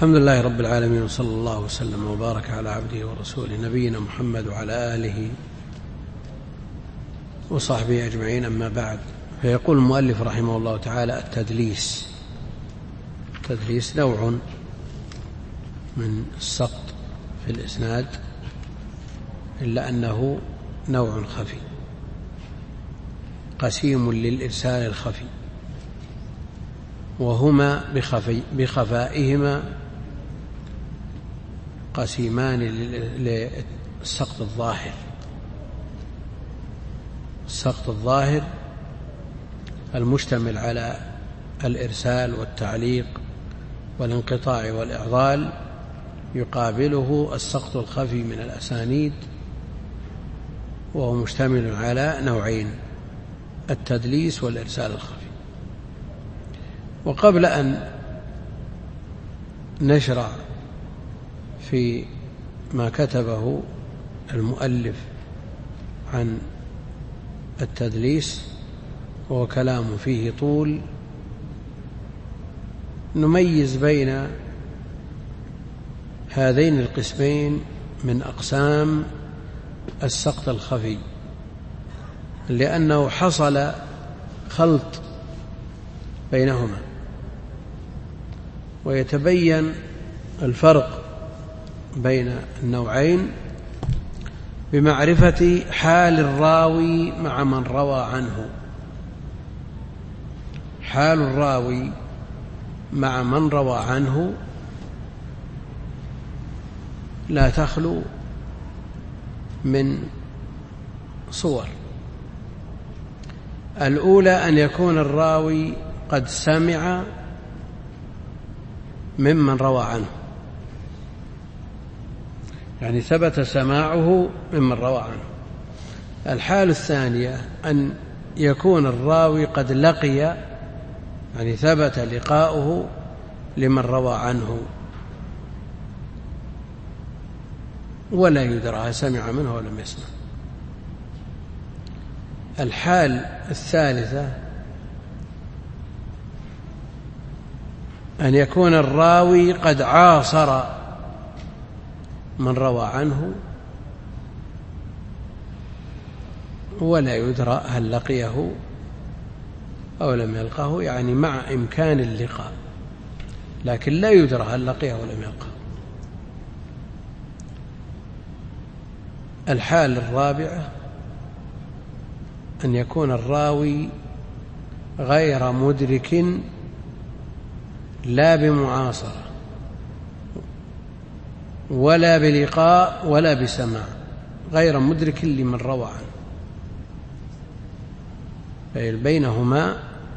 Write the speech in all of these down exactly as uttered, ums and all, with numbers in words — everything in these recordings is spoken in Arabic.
الحمد لله رب العالمين، وصلى الله وسلم وبارك على عبده ورسوله نبينا محمد وعلى آله وصحبه أجمعين، أما بعد. فيقول المؤلف رحمه الله تعالى: التدليس. التدليس نوع من السقط في الإسناد، إلا أنه نوع خفي قسيم للإرسال الخفي، وهما بخفي بخفائهما قسيمان للسقط الظاهر. السقط الظاهر المشتمل على الإرسال والتعليق والانقطاع والإعضال، يقابله السقط الخفي من الأسانيد، وهو مشتمل على نوعين: التدليس والإرسال الخفي. وقبل أن نشرع في ما كتبه المؤلف عن التدليس، وهو كلام فيه طول، نميز بين هذين القسمين من أقسام السقط الخفي، لأنه حصل خلط بينهما، ويتبين الفرق بين النوعين بمعرفة حال الراوي مع من روى عنه. حال الراوي مع من روى عنه لا تخلو من صور. الأولى أن يكون الراوي قد سمع ممن روى عنه، يعني ثبت سماعه ممن روى عنه. الحال الثانية أن يكون الراوي قد لقي، يعني ثبت لقاؤه لمن روى عنه، ولا يدرى سمع منه ولم يسمع. الحال الثالثة أن يكون الراوي قد عاصر من روى عنه، ولا يدرى هل لقيه أو لم يلقه، يعني مع إمكان اللقاء، لكن لا يدرى هل لقيه أو لم يلقه. الحال الرابعة أن يكون الراوي غير مدرك لا بمعاصرة ولا بلقاء ولا بسماع، غير مدرك لمن روى عنه، بينهما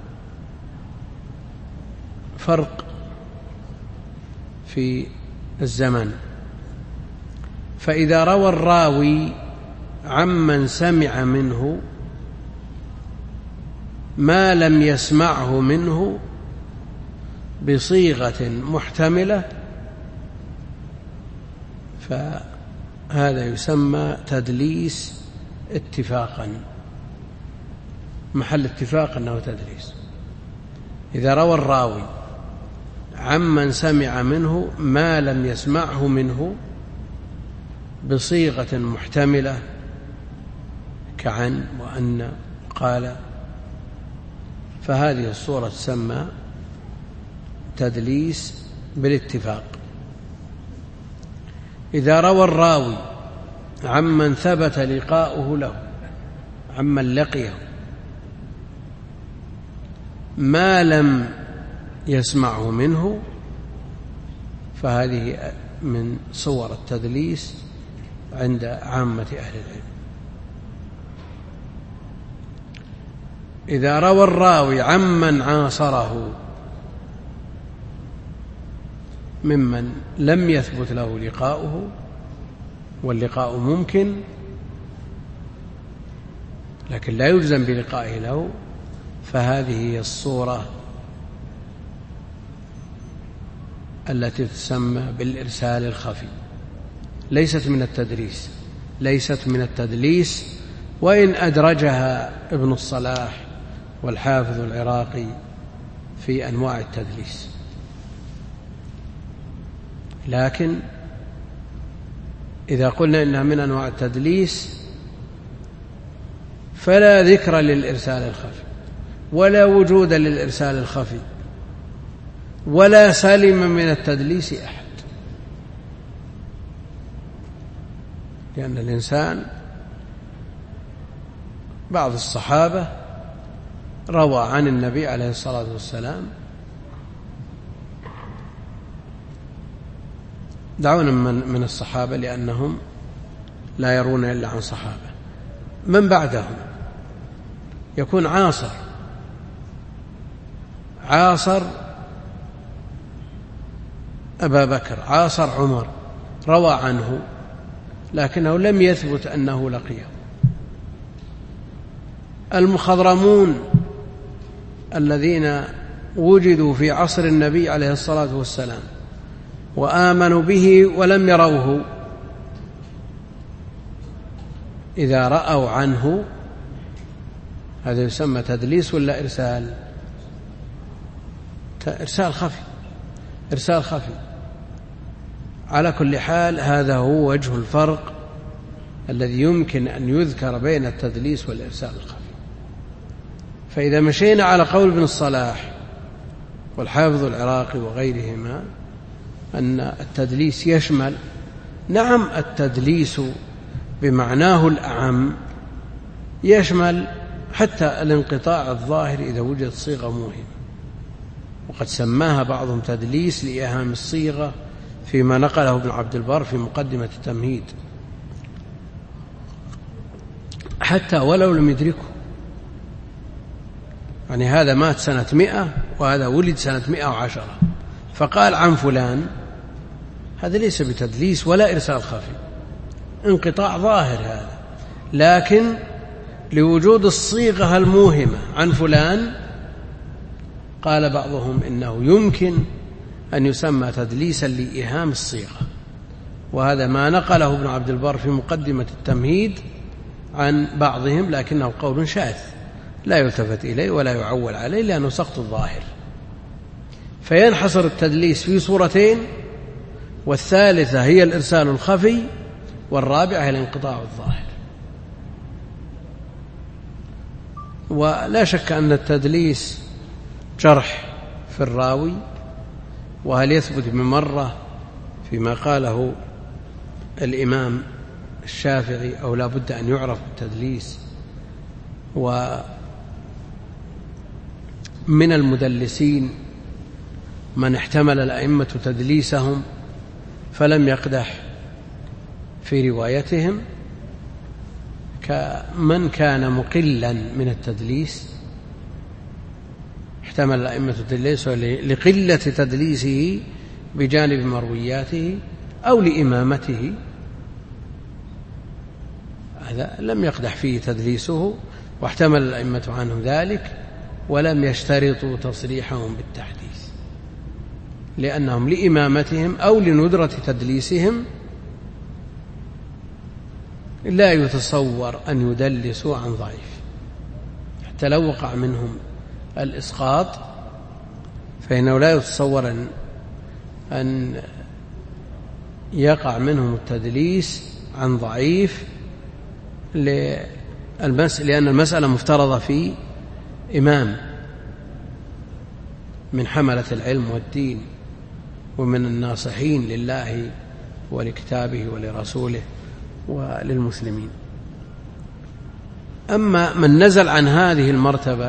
فرق في الزمان. فإذا روى الراوي عمن سمع منه ما لم يسمعه منه بصيغة محتملة، فهذا يسمى تدليس اتفاقا، محل اتفاق أنه تدليس. إذا روى الراوي عمن سمع منه ما لم يسمعه منه بصيغة محتملة كعن وأن قال، فهذه الصورة تسمى تدليس بالاتفاق. إذا روى الراوي عمن ثبت لقاؤه له، عمن لقيه، ما لم يسمعه منه، فهذه من صور التدليس عند عامة أهل العلم. إذا روى الراوي عمن عاصره ممن لم يثبت له لقاؤه، واللقاء ممكن لكن لا يلزم بلقائه له، فهذه هي الصورة التي تسمى بالإرسال الخفي، ليست من التدليس ليست من التدليس وإن أدرجها ابن الصلاح والحافظ العراقي في أنواع التدليس. لكن إذا قلنا إنها من أنواع التدليس فلا ذكر للإرسال الخفي ولا وجود للإرسال الخفي ولا سلم من التدليس أحد، لأن الإنسان بعض الصحابة روى عن النبي عليه الصلاة والسلام، دعونا من, من الصحابة لأنهم لا يرون إلا عن صحابة، من بعدهم يكون عاصر عاصر أبا بكر، عاصر عمر، روى عنه لكنه لم يثبت أنه لقيه. المخضرمون الذين وجدوا في عصر النبي عليه الصلاة والسلام وآمنوا به ولم يروه، إذا رأوا عنه هذا يسمى تدليس ولا إرسال؟ إرسال خفي، إرسال خفي. على كل حال هذا هو وجه الفرق الذي يمكن أن يذكر بين التدليس والإرسال الخفي. فإذا مشينا على قول ابن الصلاح والحافظ العراقي وغيرهما أن التدليس يشمل، نعم التدليس بمعناه الأعم يشمل حتى الانقطاع الظاهر إذا وجد صيغة موهمة، وقد سماها بعضهم تدليس لإيهام الصيغة فيما نقله ابن عبد البر في مقدمة التمهيد، حتى ولو لم يدركه. يعني هذا مات سنة مئة وهذا ولد سنة مئة وعشرة فقال عن فلان، هذا ليس بتدليس ولا إرسال خفي، انقطاع ظاهر هذا، لكن لوجود الصيغة الموهمة عن فلان قال بعضهم إنه يمكن أن يسمى تدليسا لإيهام الصيغة، وهذا ما نقله ابن عبد البر في مقدمة التمهيد عن بعضهم، لكنه قول شاذ لا يلتفت إليه ولا يعول عليه لأنه سقط الظاهر. فينحصر التدليس في صورتين، والثالثة هي الإرسال الخفي، والرابعة هي الانقطاع الظاهر. ولا شك أن التدليس جرح في الراوي، وهل يثبت بمرة فيما قاله الإمام الشافعي أو لا بد أن يعرف التدليس. ومن المدلسين من احتمل الأئمة تدليسهم فلم يقدح في روايتهم، كمن كان مقلا من التدليس احتمل الأئمة تدليسه لقلة تدليسه بجانب مروياته أو لإمامته، هذا لم يقدح فيه تدليسه، واحتمل الأئمة عنه ذلك ولم يشترطوا تصريحهم بالتحديث، لأنهم لإمامتهم أو لندرة تدليسهم لا يتصور أن يدلسوا عن ضعيف، حتى لو وقع منهم الإسقاط فإنه لا يتصور أن, أن يقع منهم التدليس عن ضعيف، لأن المسألة مفترضة في إمام من حملة العلم والدين ومن الناصحين لله ولكتابه ولرسوله وللمسلمين. أما من نزل عن هذه المرتبة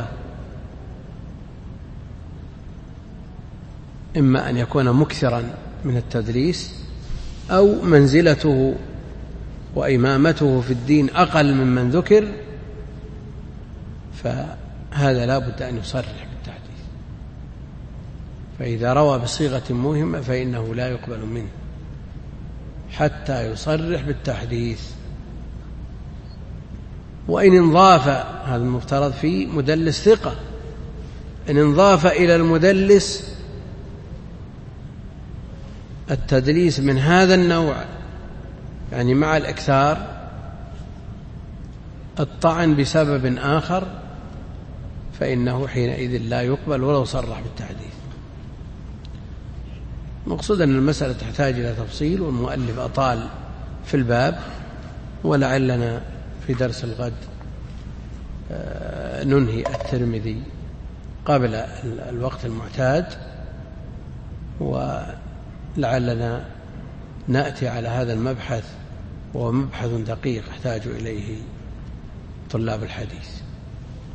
إما أن يكون مكثرا من التدليس أو منزلته وإمامته في الدين أقل ممن ذكر، فهذا لا بد أن يصرح بالتحديث، فإذا روى بصيغة موهمة فإنه لا يقبل منه حتى يصرح بالتحديث. وإن انضاف، هذا المفترض في مدلس ثقة، إن انضاف إلى المدلس التدليس من هذا النوع، يعني مع الإكثار، الطعن بسبب آخر، فإنه حينئذ لا يقبل ولو صرح بالتحديث. المقصود أن المسألة تحتاج إلى تفصيل، والمؤلف أطال في الباب، ولعلنا في درس الغد ننهي الترمذي قبل الوقت المعتاد، ولعلنا نأتي على هذا المبحث، وهو مبحث دقيق يحتاج إليه طلاب الحديث.